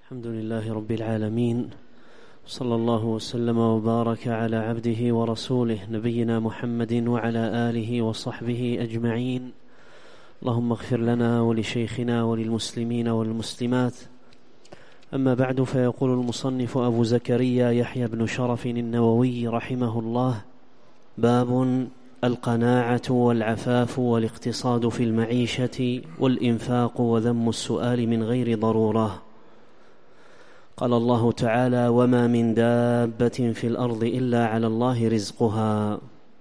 الحمد لله رب العالمين، صلى الله وسلم وبارك على عبده ورسوله نبينا محمد وعلى آله وصحبه أجمعين. اللهم اغفر لنا ولشيخنا وللمسلمين والمسلمات. أما بعد، فيقول المصنف أبو زكريا يحيى بن شرف النووي رحمه الله: باب القناعة والعفاف والاقتصاد في المعيشة والإنفاق وذم السؤال من غير ضرورة. قال الله تعالى: وما من دابة في الأرض إلا على الله رزقها.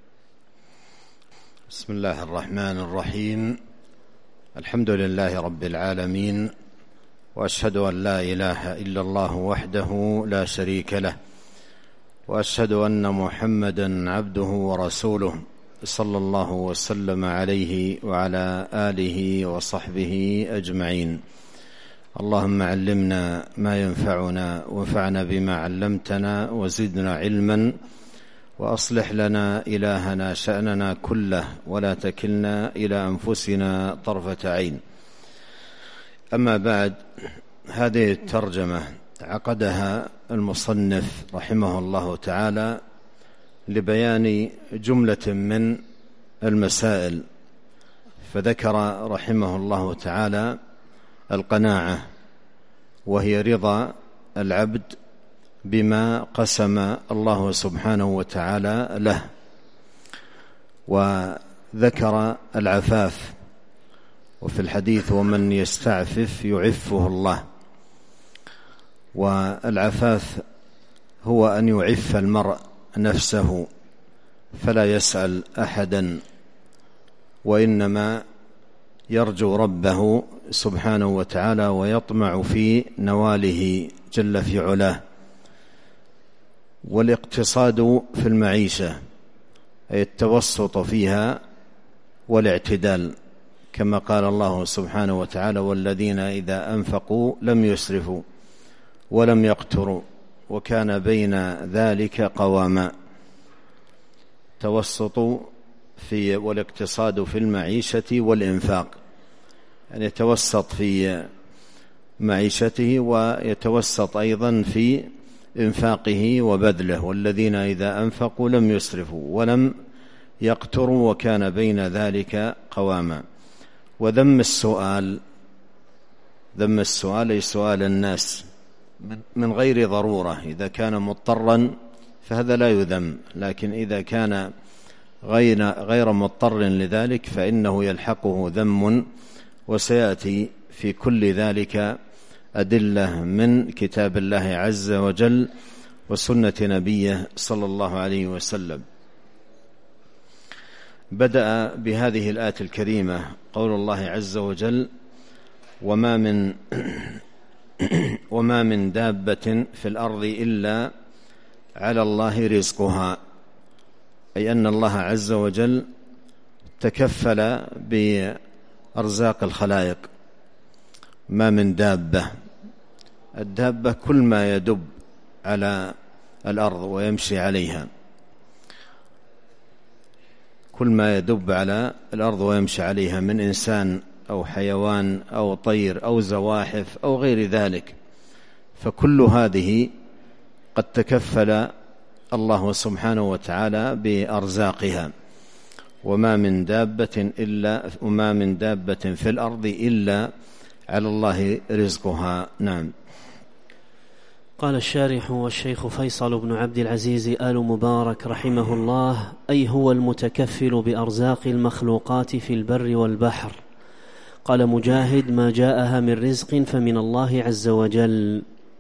بسم الله الرحمن الرحيم. الحمد لله رب العالمين، وأشهد أن لا إله إلا الله وحده لا شريك له، وأشهد أن محمدًا عبده ورسوله صلى الله وسلم عليه وعلى آله وصحبه أجمعين. اللهم علمنا ما ينفعنا وانفعنا بما علمتنا وزدنا علما، وأصلح لنا إلهنا شأننا كله ولا تكلنا إلى أنفسنا طرفة عين. أما بعد، هذه الترجمة عقدها المصنف رحمه الله تعالى لبيان جملة من المسائل، فذكر رحمه الله تعالى القناعة، وهي رضا العبد بما قسم الله سبحانه وتعالى له، وذكر العفاف، وفي الحديث: ومن يستعفف يعفه الله. والعفاف هو أن يعف المرء نفسه فلا يسأل أحدا، وإنما يرجو ربه سبحانه وتعالى ويطمع في نواله جل في علاه. والاقتصاد في المعيشة أي التوسط فيها والاعتدال، كما قال الله سبحانه وتعالى: والذين إذا أنفقوا لم يسرفوا ولم يقتروا وكان بين ذلك قواما. توسط في والاقتصاد في المعيشة والإنفاق، يعني يتوسط في معيشته ويتوسط أيضا في إنفاقه وبذله. والذين إذا أنفقوا لم يسرفوا ولم يقتروا وكان بين ذلك قواما. وذم السؤال، ذم السؤال أي سؤال الناس من غير ضرورة. إذا كان مضطرا فهذا لا يذم، لكن إذا كان غير مضطر لذلك فإنه يلحقه ذم، وسيأتي في كل ذلك أدلة من كتاب الله عز وجل وسنة نبيه صلى الله عليه وسلم. بدأ بهذه الآية الكريمة قول الله عز وجل: وما من دابة في الأرض إلا على الله رزقها، أي أن الله عز وجل تكفل بأرزاق الخلائق. ما من دابة، الدابة كل ما يدب على الأرض ويمشي عليها، كل ما يدب على الأرض ويمشي عليها من إنسان أو حيوان أو طير أو زواحف أو غير ذلك، فكل هذه قد تكفل الله سبحانه وتعالى بأرزاقها. وما من دابة في الأرض إلا على الله رزقها. نعم. قال الشارح والشيخ فيصل بن عبد العزيز آل مبارك رحمه الله: أي هو المتكفل بأرزاق المخلوقات في البر والبحر. قال مجاهد: ما جاءها من رزق فمن الله عز وجل.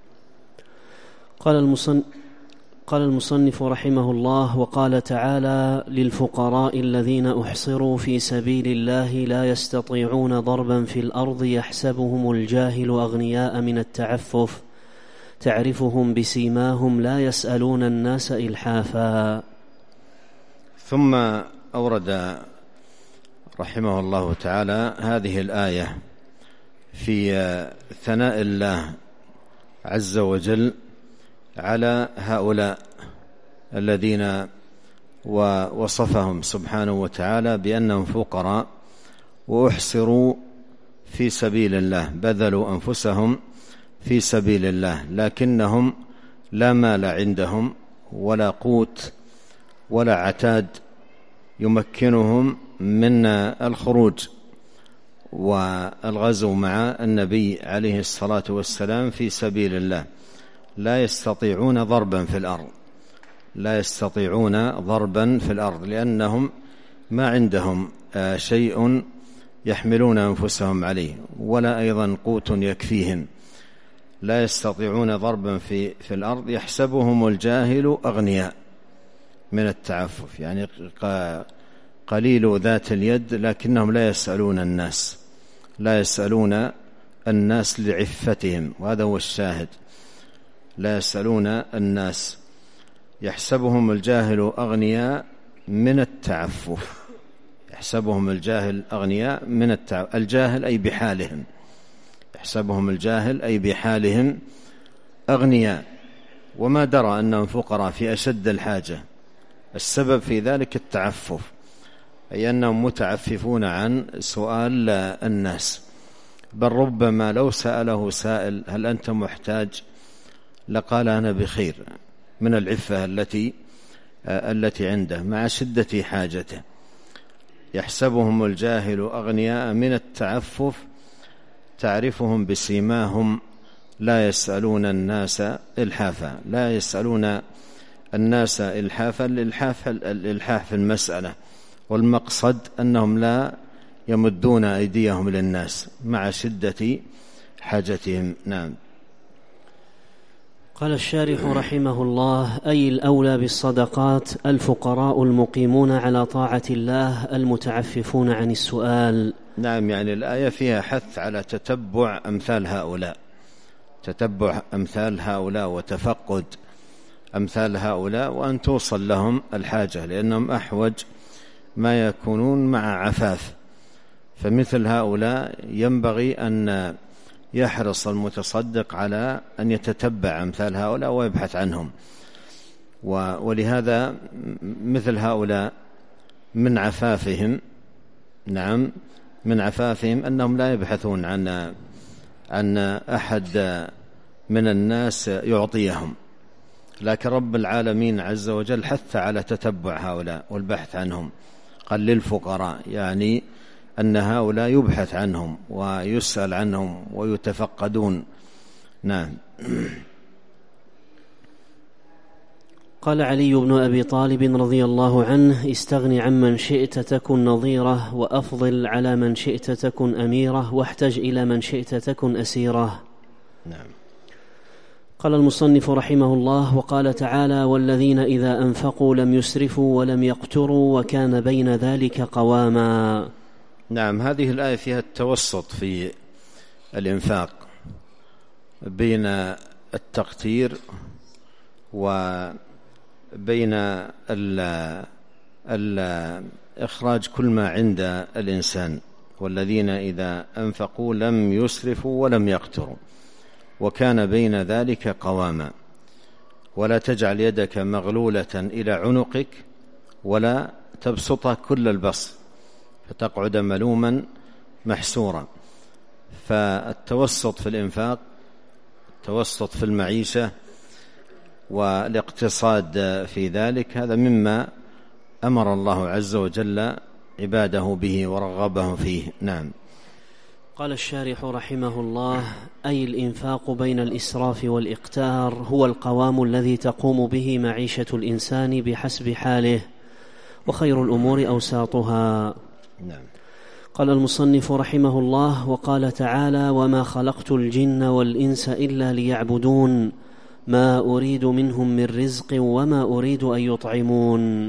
قال المصنف رحمه الله: وقال تعالى: للفقراء الذين أحصروا في سبيل الله لا يستطيعون ضربا في الأرض يحسبهم الجاهل أغنياء من التعفف تعرفهم بسيماهم لا يسألون الناس إلحافا. ثم أورد رحمه الله تعالى هذه الآية في ثناء الله عز وجل على هؤلاء الذين ووصفهم سبحانه وتعالى بأنهم فقراء وأحصروا في سبيل الله، بذلوا أنفسهم في سبيل الله، لكنهم لا مال عندهم ولا قوت ولا عتاد يمكنهم من الخروج والغزو مع النبي عليه الصلاة والسلام في سبيل الله. لا يستطيعون ضربا في الأرض لأنهم ما عندهم شيء يحملون أنفسهم عليه ولا أيضا قوت يكفيهم. لا يستطيعون ضربا في الأرض. يحسبهم الجاهل أغنياء من التعفف، يعني قليل ذات اليد، لكنهم لا يسألون الناس لعفتهم، وهذا هو الشاهد. لا يسألون الناس. يحسبهم الجاهل أغنياء من التعفف. يحسبهم الجاهل أغنياء من التعفف. الجاهل أي بحالهم. يحسبهم الجاهل أي بحالهم أغنياء وما درى أنهم فقراء في أشد الحاجة. السبب في ذلك التعفف، أي أنهم متعففون عن سؤال الناس، بل ربما لو سأله سائل هل أنت محتاج لقال أنا بخير، من العفة التي عنده مع شدة حاجته. يحسبهم الجاهل أغنياء من التعفف، تعرفهم بسيماهم لا يسألون الناس إلحافا. لا يسألون الناس إلحافا، الإلحاف في المسألة، والمقصد أنهم لا يمدون أيديهم للناس مع شدة حاجتهم. نعم. قال الشارح رحمه الله: أي الأولى بالصدقات الفقراء المقيمون على طاعة الله المتعففون عن السؤال. نعم، يعني الآية فيها حث على تتبع أمثال هؤلاء وتفقد أمثال هؤلاء، وأن توصل لهم الحاجة، لأنهم أحوج ما يكونون مع عفاف. فمثل هؤلاء ينبغي أن يحرص المتصدق على أن يتتبع أمثال هؤلاء ويبحث عنهم. ولهذا مثل هؤلاء من عفافهم، نعم، من عفافهم أنهم لا يبحثون عن أحد من الناس يعطيهم، لكن رب العالمين عز وجل حث على تتبع هؤلاء والبحث عنهم. قال للفقراء، يعني أن هؤلاء يبحث عنهم ويسأل عنهم ويتفقدون. نعم. قال علي بن أبي طالب رضي الله عنه: استغن عمن شئت تكن نظيره، وأفضل على من شئت تكن أميره، واحتج إلى من شئت تكن أسيره. نعم. قال المصنف رحمه الله: وقال تعالى: والذين إذا أنفقوا لم يسرفوا ولم يقتروا وكان بين ذلك قواما. نعم، هذه الآية فيها التوسط في الإنفاق بين التقتير وبين إخراج كل ما عند الإنسان. والذين إذا أنفقوا لم يسرفوا ولم يقتروا وكان بين ذلك قواما. ولا تجعل يدك مغلولة إلى عنقك ولا تبسطها كل البسط فتقعد ملوما محسورا. فالتوسط في الإنفاق، التوسط في المعيشة والاقتصاد في ذلك، هذا مما أمر الله عز وجل عباده به ورغبهم فيه. نعم. قال الشارح رحمه الله: أي الإنفاق بين الإسراف والإقتار هو القوام الذي تقوم به معيشة الإنسان بحسب حاله، وخير الأمور أوساطها. نعم. قال المصنف رحمه الله: وقال تعالى: وما خلقت الجن والإنس إلا ليعبدون ما أريد منهم من رزق وما أريد أن يطعمون.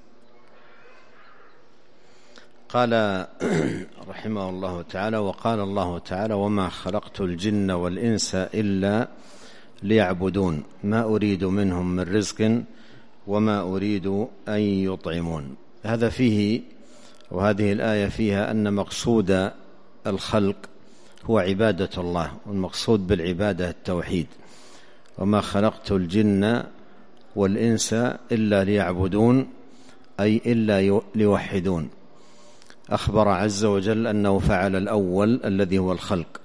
قال رحمه الله تعالى: وقال الله تعالى: وما خلقت الجن والإنس إلا ليعبدون ما أريد منهم من رزق وما أريد أن يطعمون. هذا فيه، وهذه الآية فيها أن مقصود الخلق هو عبادة الله، والمقصود بالعبادة التوحيد. وما خلقت الجن والإنس إلا ليعبدون، أي إلا ليوحدون. أخبر عز وجل أنه فعل الأول الذي هو الخلق،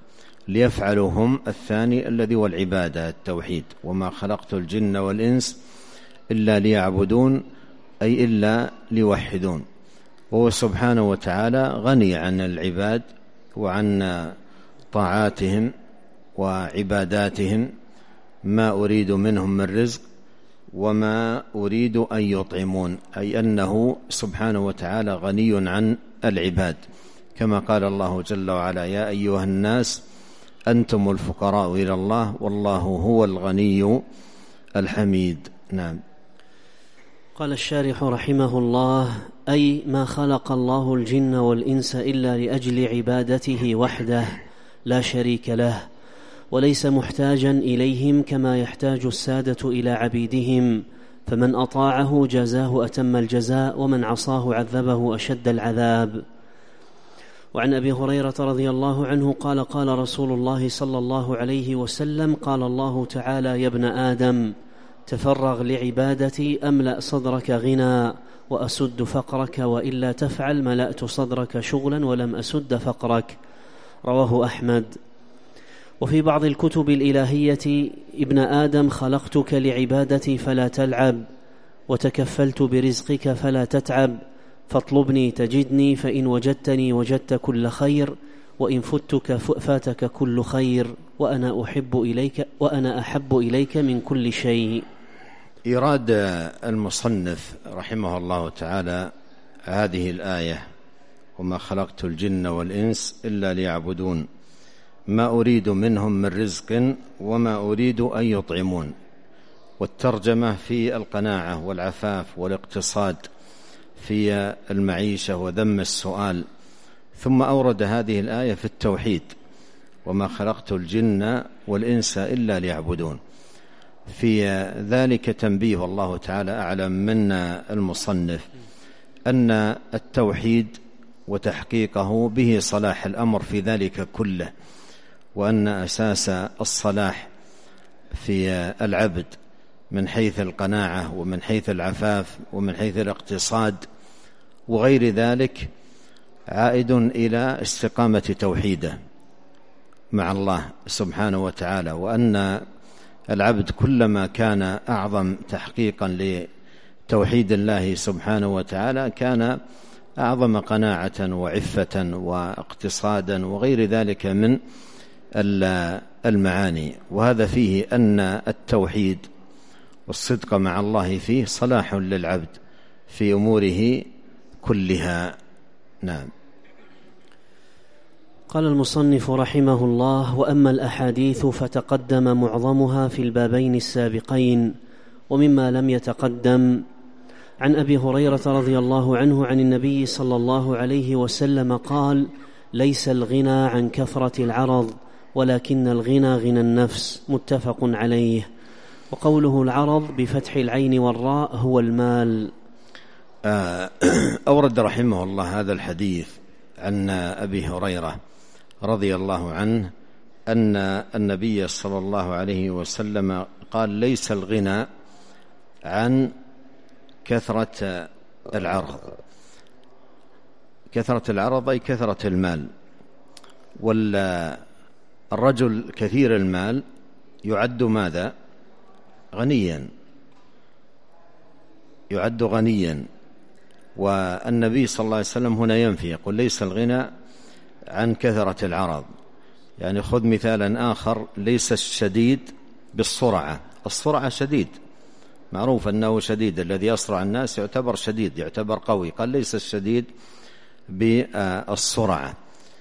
ليفعلوا هم الثاني الذي هو العبادة التوحيد. وما خلقت الجن والإنس إلا ليعبدون، أي إلا ليوحدون. وهو سبحانه وتعالى غني عن العباد وعن طاعاتهم وعباداتهم، ما أريد منهم من رزق وما أريد أن يطعمون، أي أنه سبحانه وتعالى غني عن العباد، كما قال الله جل وعلا: يا أيها الناس أنتم الفقراء إلى الله والله هو الغني الحميد. نعم. قال الشارح رحمه الله: أي ما خلق الله الجن والإنس إلا لأجل عبادته وحده لا شريك له، وليس محتاجا إليهم كما يحتاج السادة إلى عبيدهم، فمن أطاعه جازاه أتم الجزاء، ومن عصاه عذبه أشد العذاب. وعن أبي هريرة رضي الله عنه قال: قال رسول الله صلى الله عليه وسلم: قال الله تعالى: يا ابن آدم تفرغ لعبادتي أملأ صدرك غنى وأسد فقرك، وإلا تفعل ملأت صدرك شغلا ولم أسد فقرك. رواه أحمد. وفي بعض الكتب الإلهية: ابن آدم خلقتك لعبادتي فلا تلعب، وتكفلت برزقك فلا تتعب، فاطلبني تجدني، فإن وجدتني وجدت كل خير، وإن فتك فاتك كل خير، وأنا أحب إليك من كل شيء. إيراد المصنف رحمه الله تعالى هذه الآية: وما خلقت الجن والإنس إلا ليعبدون، ما أريد منهم من رزق وما أريد أن يطعمون. والترجمة في القناعة والعفاف والاقتصاد في المعيشة وذم السؤال. ثم أورد هذه الآية في التوحيد: وما خلقت الجن والإنس إلا ليعبدون. في ذلك تنبيه، الله تعالى أعلم من المصنف، أن التوحيد وتحقيقه به صلاح الأمر في ذلك كله، وأن أساس الصلاح في العبد من حيث القناعة ومن حيث العفاف ومن حيث الاقتصاد وغير ذلك عائد إلى استقامة توحيده مع الله سبحانه وتعالى، وأن العبد كلما كان أعظم تحقيقا لتوحيد الله سبحانه وتعالى كان أعظم قناعة وعفة واقتصادا وغير ذلك من المعاني. وهذا فيه أن التوحيد والصدق مع الله فيه صلاح للعبد في أموره كلها. نعم. قال المصنف رحمه الله: وأما الأحاديث فتقدم معظمها في البابين السابقين، ومما لم يتقدم: عن أبي هريرة رضي الله عنه عن النبي صلى الله عليه وسلم قال: ليس الغنى عن كثرة العرض، ولكن الغنى غنى النفس. متفق عليه. وقوله العرض بفتح العين والراء هو المال. أورد رحمه الله هذا الحديث عن أبي هريرة رضي الله عنه أن النبي صلى الله عليه وسلم قال: ليس الغنى عن كثرة العرض. كثرة العرض أي كثرة المال. والرجل كثير المال يعد ماذا؟ غنيا، يعد غنيا. والنبي صلى الله عليه وسلم هنا ينفي، يقول: ليس الغنى عن كثرة العرض. يعني خذ مثالا آخر: ليس الشديد بالسرعة. السرعة شديد، معروف أنه شديد، الذي يسرع الناس يعتبر شديد، يعتبر قوي. قال: ليس الشديد بالسرعة.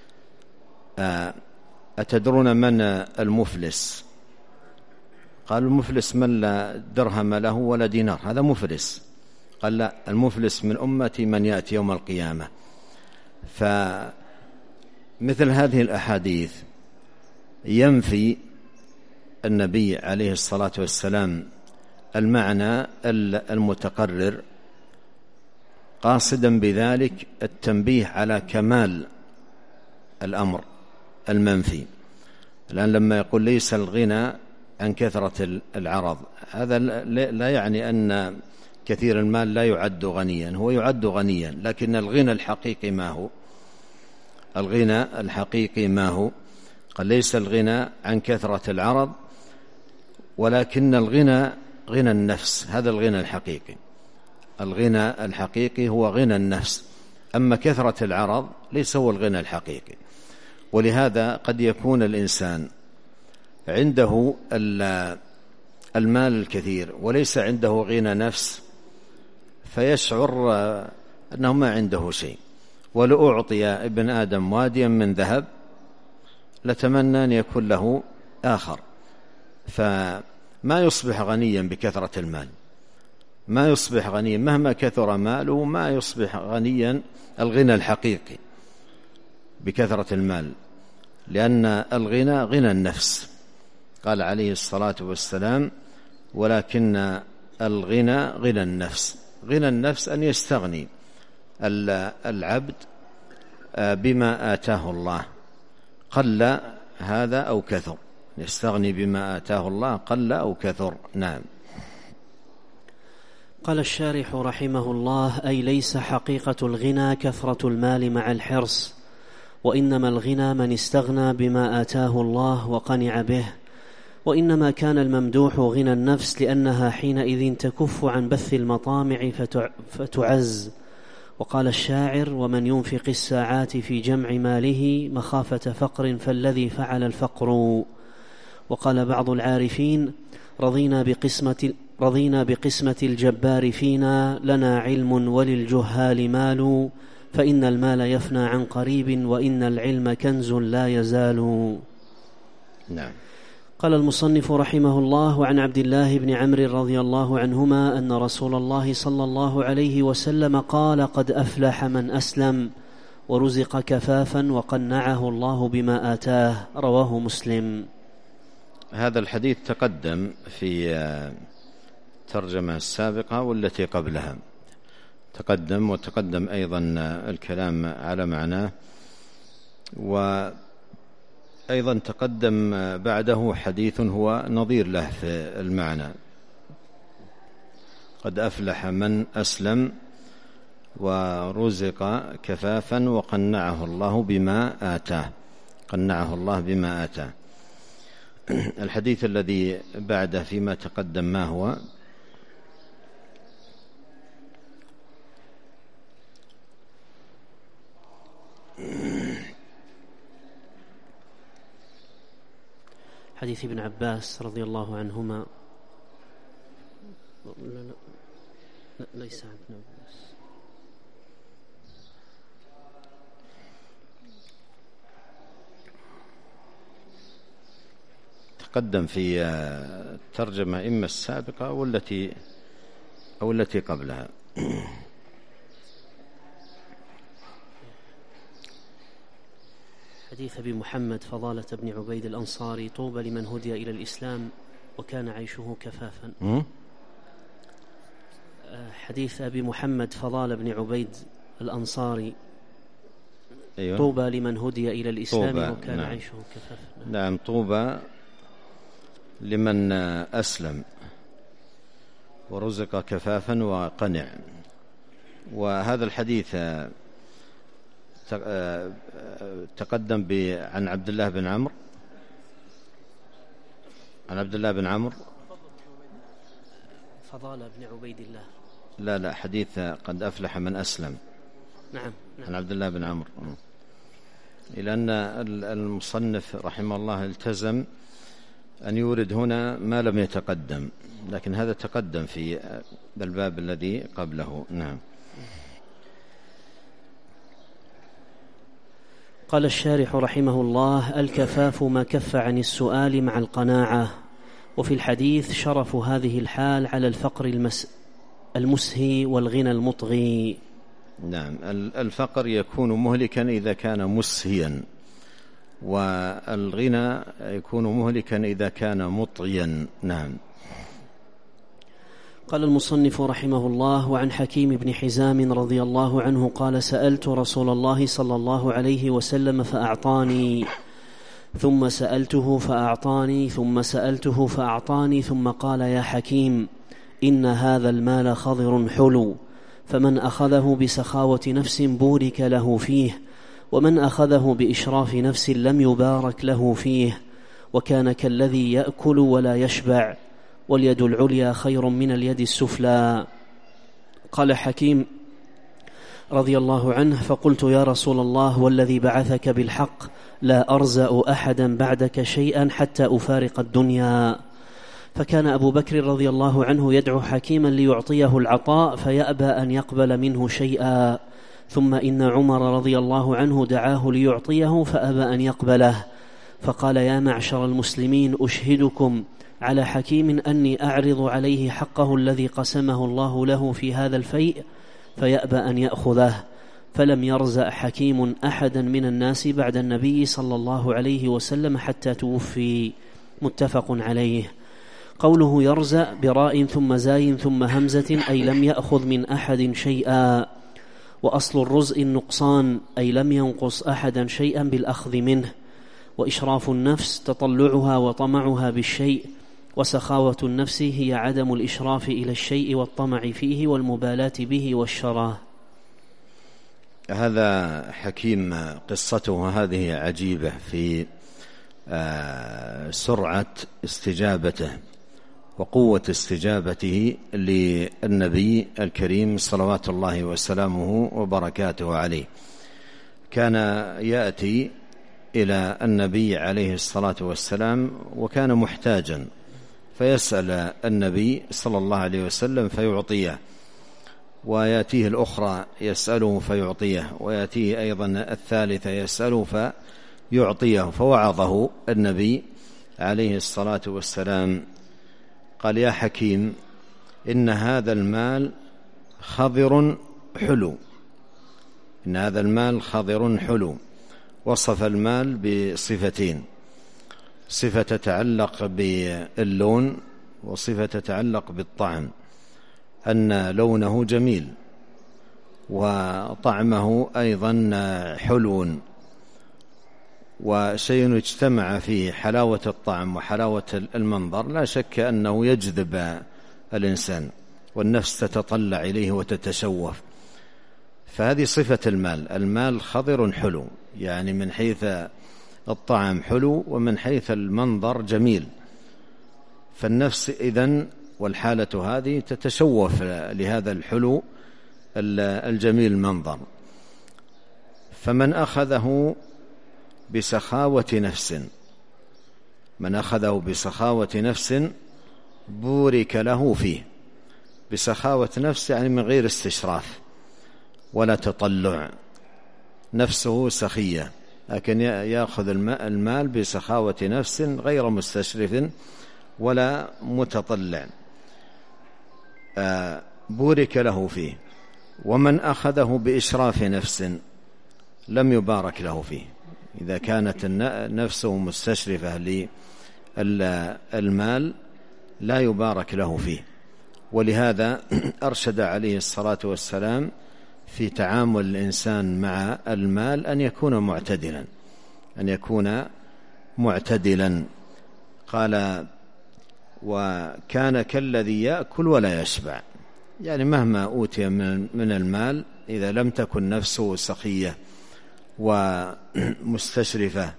أتدرون من المفلس؟ قال: المفلس من لا درهم له ولا دينار، هذا مفلس. قال: لا، المفلس من أمتي من يأتي يوم القيامة. فمثل هذه الأحاديث ينفي النبي عليه الصلاة والسلام المعنى المتقرر، قاصدا بذلك التنبيه على كمال الأمر المنفي. الآن لما يقول: ليس الغنى عن كثرة العرض، هذا لا يعني أن كثير المال لا يعد غنيا، هو يعد غنيا، لكن الغنى الحقيقي ما هو؟ الغنى الحقيقي ما هو؟ قال ليس الغنى عن كثرة العرض، ولكن الغنى غنى النفس، هذا الغنى الحقيقي. الغنى الحقيقي هو غنى النفس، أما كثرة العرض ليس هو الغنى الحقيقي. ولهذا قد يكون الإنسان عنده المال الكثير وليس عنده غنى نفس، فيشعر أنه ما عنده شيء. ولو أعطي ابن آدم واديا من ذهب لتمنى أن يكون له آخر، فما يصبح غنيا بكثرة المال، ما يصبح غنيا مهما كثر ماله، ما يصبح غنيا الغنى الحقيقي بكثرة المال، لأن الغنى غنى النفس. قال عليه الصلاة والسلام: ولكن الغنى غنى النفس. غنى النفس أن يستغني العبد بما آتاه الله، قل هذا أو كثر، يستغني بما آتاه الله قل أو كثر. نعم. قال الشارح رحمه الله: أي ليس حقيقة الغنى كثرة المال مع الحرص، وإنما الغنى من استغنى بما آتاه الله وقنع به، وإنما كان الممدوح غنى النفس، لأنها حينئذ تكف عن بث المطامع فتعز. وقال الشاعر: ومن ينفق الساعات في جمع ماله مخافة فقر فالذي فعل الفقر. وقال بعض العارفين: رضينا بقسمة الجبار فينا، لنا علم وللجهال مال، فإن المال يفنى عن قريب، وإن العلم كنز لا يزال. نعم. قال المصنف رحمه الله: وعن عبد الله بن عمرو رضي الله عنهما أن رسول الله صلى الله عليه وسلم قال: قد أفلح من أسلم ورزق كفافا وقنعه الله بما آتاه. رواه مسلم. هذا الحديث تقدم في الترجمة السابقة والتي قبلها، وتقدم أيضا الكلام على معناه، وأيضا تقدم بعده حديث هو نظير له في المعنى: قد أفلح من أسلم ورزق كفافا وقنعه الله بما آتاه. قنعه الله بما آتاه. الحديث الذي بعده فيما تقدم ما هو؟ حديث ابن عباس رضي الله عنهما. لا ليس عن ابن عباس. تقدم في الترجمة إما السابقة أو التي قبلها. حديث أبي محمد فضالة بن عبيد الأنصاري: طوبى لمن هدي إلى الإسلام وكان عيشه كفافا. حديث أبي محمد فضالة بن عبيد الأنصاري: أيوة. طوبى لمن هدي إلى الإسلام وكان نعم. عيشه كفافا. نعم. طوبى لمن أسلم ورزق كفافا وقنع. وهذا الحديث تقدم عن عبد الله بن عمرو، فضالة بن عبيد الله. لا حديث قد أفلح من أسلم. نعم. عن عبد الله بن عمرو. لأن المصنف رحمه الله التزم أن يورد هنا ما لم يتقدم، لكن هذا تقدم في الباب الذي قبله. نعم. قال الشارح رحمه الله: الكفاف ما كف عن السؤال مع القناعة. وفي الحديث شرف هذه الحال على الفقر المسهي والغنى المطغي. نعم. الفقر يكون مهلكا إذا كان مسهيا، والغنى يكون مهلكا إذا كان مطغيا. نعم. قال المصنف رحمه الله: وعن حكيم بن حزام رضي الله عنه قال: سألت رسول الله صلى الله عليه وسلم فأعطاني، ثم سألته فأعطاني، ثم سألته فأعطاني، ثم قال: يا حكيم، إن هذا المال خضر حلو، فمن أخذه بسخاوة نفس بورك له فيه، ومن أخذه بإشراف نفس لم يبارك له فيه، وكان كالذي يأكل ولا يشبع، واليد العليا خير من اليد السفلى. قال حكيم رضي الله عنه: فقلت يا رسول الله والذي بعثك بالحق لا أرزأ أحدا بعدك شيئا حتى أفارق الدنيا. فكان أبو بكر رضي الله عنه يدعو حكيما ليعطيه العطاء فيأبى أن يقبل منه شيئا، ثم إن عمر رضي الله عنه دعاه ليعطيه فأبى أن يقبله، فقال: يا معشر المسلمين أشهدكم على حكيم أني أعرض عليه حقه الذي قسمه الله له في هذا الفيء فيأبى أن يأخذه. فلم يرزأ حكيم أحدا من الناس بعد النبي صلى الله عليه وسلم حتى توفي. متفق عليه. قوله يرزأ براء ثم زاي ثم همزة أي لم يأخذ من أحد شيئا، وأصل الرزء النقصان أي لم ينقص أحدا شيئا بالأخذ منه. وإشراف النفس تطلعها وطمعها بالشيء، وسخاوة النفس هي عدم الإشراف إلى الشيء والطمع فيه والمبالاة به والشراه. هذا حكيم قصته هذه عجيبة في سرعة استجابته وقوة استجابته للنبي الكريم صلوات الله وسلامه وبركاته عليه. كان يأتي إلى النبي عليه الصلاة والسلام وكان محتاجا، فيسأل النبي صلى الله عليه وسلم فيعطيه، ويأتيه الأخرى يسأله فيعطيه، ويأتيه أيضا الثالثة يسأله فيعطيه. فوعظه النبي عليه الصلاة والسلام قال: يا حكيم إن هذا المال خضر حلو، إن هذا المال خضر حلو. وصف المال بصفتين: صفة تتعلق باللون وصفة تتعلق بالطعم، أن لونه جميل وطعمه أيضا حلو، وشيء اجتمع فيه حلاوة الطعم وحلاوة المنظر لا شك أنه يجذب الإنسان والنفس تتطلع إليه وتتشوف. فهذه صفة المال، المال خضر حلو، يعني من حيث الطعم حلو ومن حيث المنظر جميل. فالنفس إذن والحالة هذه تتشوف لهذا الحلو الجميل المنظر. فمن أخذه بسخاوة نفس، من أخذه بسخاوة نفس بورك له فيه. بسخاوة نفس يعني من غير استشراف ولا تطلع، نفسه سخية، لكن يأخذ المال بسخاوة نفس غير مستشرف ولا متطلع، بورك له فيه. ومن أخذه بإشراف نفس لم يبارك له فيه. إذا كانت نفسه مستشرفة للمال لا يبارك له فيه. ولهذا أرشد عليه الصلاة والسلام في تعامل الإنسان مع المال أن يكون معتدلا، أن يكون معتدلا. قال: وكان كالذي يأكل ولا يشبع، يعني مهما أوتي من المال إذا لم تكن نفسه سخية ومستشرفة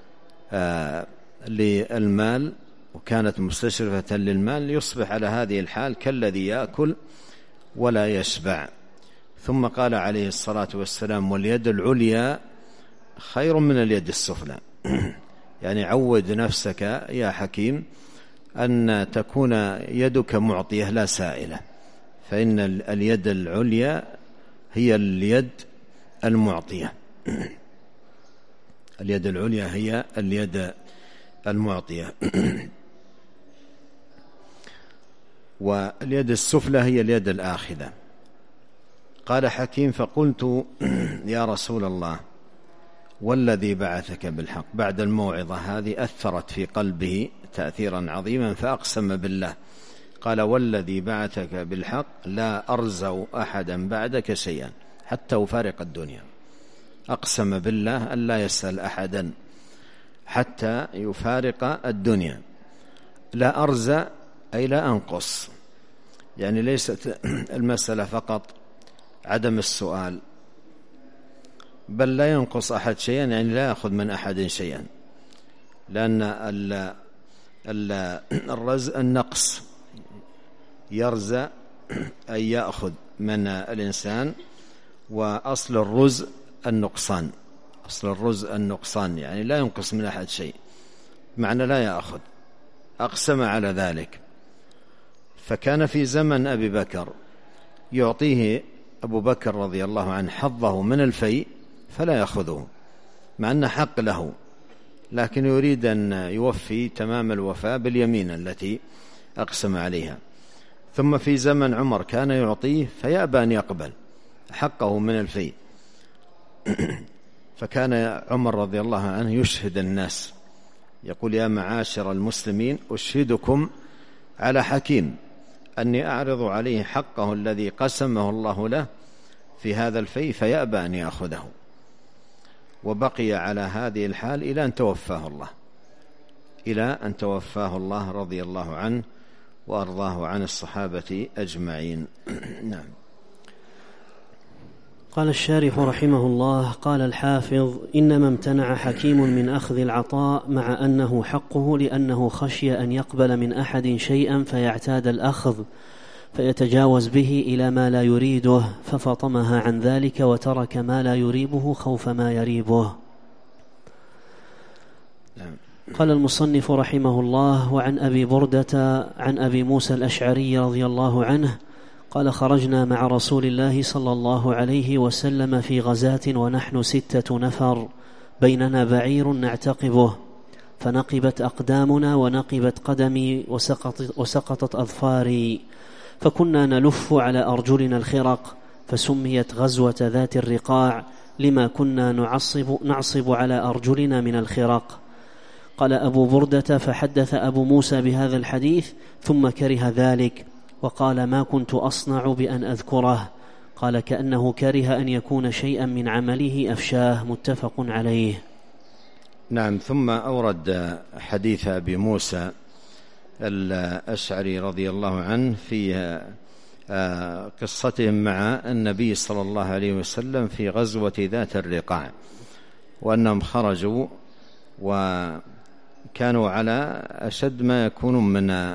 للمال وكانت مستشرفة للمال يصبح على هذه الحال كالذي يأكل ولا يشبع. ثم قال عليه الصلاة والسلام: واليد العليا خير من اليد السفلى. يعني عود نفسك يا حكيم أن تكون يدك معطية لا سائلة، فإن اليد العليا هي اليد المعطية. اليد العليا هي اليد المعطية، واليد السفلى هي اليد الآخذة. قال حكيم: فقلت يا رسول الله والذي بعثك بالحق. بعد الموعظة هذه أثرت في قلبه تأثيرا عظيما فأقسم بالله، قال: والذي بعثك بالحق لا أرزأ أحدا بعدك شيئا حتى أفارق الدنيا. أقسم بالله أن لا يسأل أحدا حتى يفارق الدنيا. لا أرزأ أي لا أنقص، يعني ليست المسألة فقط عدم السؤال، بل لا ينقص أحد شيئا، يعني لا يأخذ من أحد شيئا، لأن النقص يرزى أي يأخذ من الإنسان، وأصل الرز النقصان، أصل الرز النقصان، يعني لا ينقص من أحد شيء، معنى لا يأخذ. أقسم على ذلك. فكان في زمن أبي بكر يعطيه أبو بكر رضي الله عنه حظه من الفيء فلا يأخذه، مع أن حق له، لكن يريد أن يوفي تمام الوفاء باليمين التي أقسم عليها. ثم في زمن عمر كان يعطيه فيأبى أن يقبل حقه من الفيء، فكان عمر رضي الله عنه يشهد الناس، يقول: يا معاشر المسلمين أشهدكم على حكيم أني أعرض عليه حقه الذي قسمه الله له في هذا الفيء فيأبى أن يأخذه. وبقي على هذه الحال إلى أن توفاه الله رضي الله عنه وأرضاه عن الصحابة أجمعين. نعم. قال الشارح رحمه الله: قال الحافظ: إنما امتنع حكيم من أخذ العطاء مع أنه حقه لأنه خشي أن يقبل من أحد شيئا فيعتاد الأخذ فيتجاوز به إلى ما لا يريده، ففطمها عن ذلك وترك ما لا يريبه خوف ما يريبه. قال المصنف رحمه الله: وعن أبي بردة عن أبي موسى الأشعري رضي الله عنه قال: خرجنا مع رسول الله صلى الله عليه وسلم في غزاة ونحن 6 نفر، بيننا بعير نعتقبه، فنقبت أقدامنا ونقبت قدمي وسقطت أظفاري، فكنا نلف على أرجلنا الخرق، فسميت غزوة ذات الرقاع لما كنا نعصب على أرجلنا من الخرق. قال أبو بردة: فحدث أبو موسى بهذا الحديث ثم كره ذلك، وقال: ما كنت أصنع بأن أذكره. قال: كأنه كره أن يكون شيئا من عمله أفشاه. متفق عليه. نعم. ثم أورد حديث أبي موسى الأشعري رضي الله عنه في قصتهم مع النبي صلى الله عليه وسلم في غزوة ذات الرقاع، وأنهم خرجوا وكانوا على أشد ما يكون من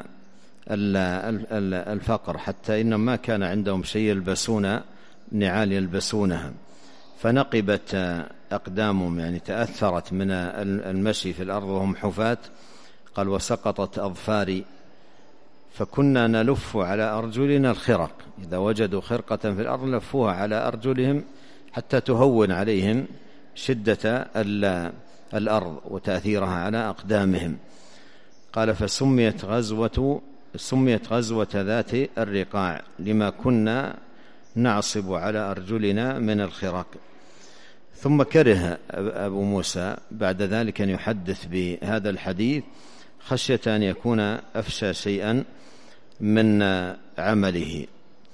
الفقر، حتى إنهم ما كان عندهم شيء يلبسون، نعال يلبسونها، فنقبت أقدامهم، يعني تأثرت من المشي في الأرض وهم حفاة. قال: وسقطت أظفاري، فكنا نلف على أرجلنا الخرق، إذا وجدوا خرقة في الأرض لفوها على أرجلهم حتى تهون عليهم شدة الأرض وتأثيرها على أقدامهم. قال: فسميت غزوة ذات الرقاع لما كنا نعصب على أرجلنا من الخرق. ثم كره أبو موسى بعد ذلك أن يحدث بهذا الحديث خشية أن يكون أفشى شيئا من عمله.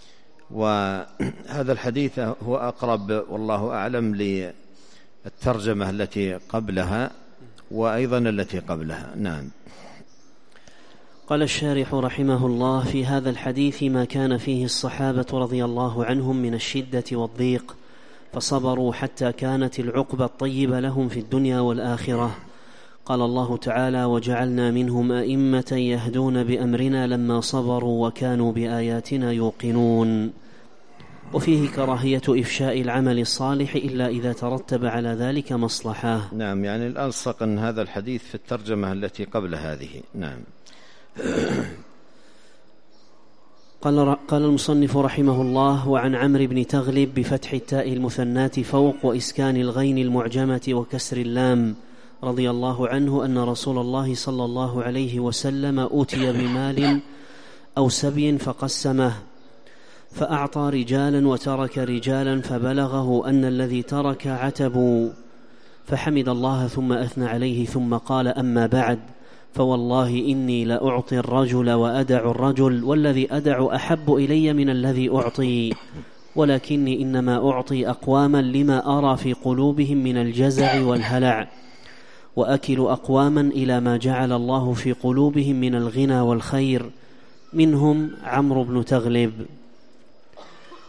وهذا الحديث هو أقرب والله أعلم للترجمة التي قبلها وأيضا التي قبلها. نعم. قال الشارح رحمه الله: في هذا الحديث ما كان فيه الصحابة رضي الله عنهم من الشدة والضيق، فصبروا حتى كانت العقبة الطيبة لهم في الدنيا والآخرة. قال الله تعالى: وجعلنا منهم أئمة يهدون بأمرنا لما صبروا وكانوا بآياتنا يوقنون. وفيه كراهية إفشاء العمل الصالح إلا إذا ترتب على ذلك مصلحة. نعم، يعني الألصق أن هذا الحديث في الترجمة التي قبل هذه. نعم. قال المصنف رحمه الله: وعن عمرو بن تغلب بفتح التاء المثنات فوق وإسكان الغين المعجمة وكسر اللام رضي الله عنه أن رسول الله صلى الله عليه وسلم أوتي بمال أو سبي فقسمه، فأعطى رجالا وترك رجالا، فبلغه أن الذي ترك عتبوا، فحمد الله ثم أثنى عليه ثم قال: أما بعد، فوالله إني لأعطي الرجل وأدع الرجل، والذي أدع أحب إلي من الذي أعطي، ولكني إنما أعطي أقواما لما أرى في قلوبهم من الجزع والهلع، وأكل أقواما إلى ما جعل الله في قلوبهم من الغنى والخير، منهم عمرو بن تغلب.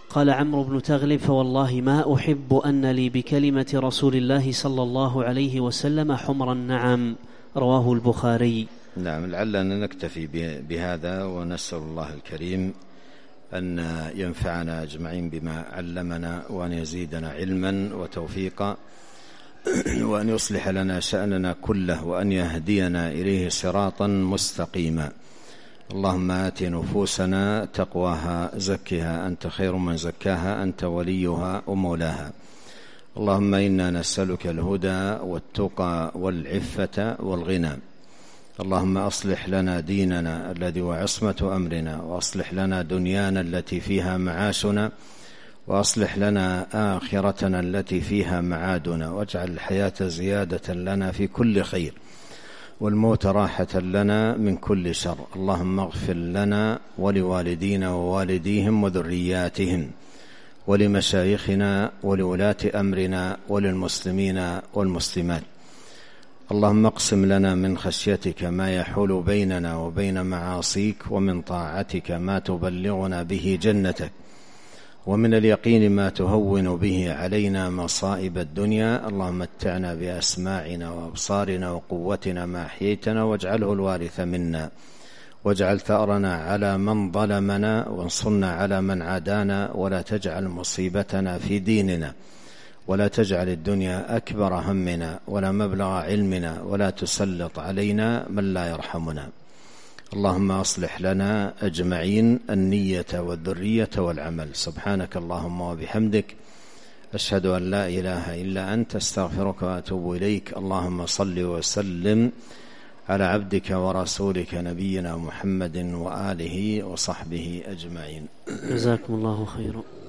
قال عمرو بن تغلب: فوالله ما أحب أن لي بكلمة رسول الله صلى الله عليه وسلم حمر النعم. رواه البخاري. نعم، لعلنا نكتفي بهذا، ونسأل الله الكريم أن ينفعنا أجمعين بما علمنا، وأن يزيدنا علما وتوفيقا، وأن يصلح لنا شأننا كله، وأن يهدينا إليه صراطا مستقيما. اللهم آت نفوسنا تقواها زكها أنت خير من زكاها أنت وليها ومولاها. اللهم إنا نسألك الهدى والتقى والعفة والغنى. اللهم أصلح لنا ديننا الذي هو عصمة أمرنا، وأصلح لنا دنيانا التي فيها معاشنا، وأصلح لنا آخرتنا التي فيها معادنا، واجعل الحياة زيادة لنا في كل خير، والموت راحة لنا من كل شر. اللهم اغفر لنا ولوالدينا ووالديهم وذرياتهم، ولمشايخنا ولولاة أمرنا، وللمسلمين والمسلمات. اللهم اقسم لنا من خشيتك ما يحول بيننا وبين معاصيك، ومن طاعتك ما تبلغنا به جنتك، ومن اليقين ما تهون به علينا مصائب الدنيا. اللهم متعنا بأسماعنا وأبصارنا وقوتنا ما أحييتنا، واجعله الوارث منا، واجعل ثأرنا على من ظلمنا، وانصرنا على من عادانا، ولا تجعل مصيبتنا في ديننا، ولا تجعل الدنيا أكبر همنا ولا مبلغ علمنا، ولا تسلط علينا من لا يرحمنا. اللهم أصلح لنا أجمعين النية والذرية والعمل. سبحانك اللهم وبحمدك، أشهد أن لا إله إلا أنت، استغفرك وأتوب إليك. اللهم صل وسلم على عبدك ورسولك نبينا محمد وآله وصحبه أجمعين. جزاكم الله خيرا.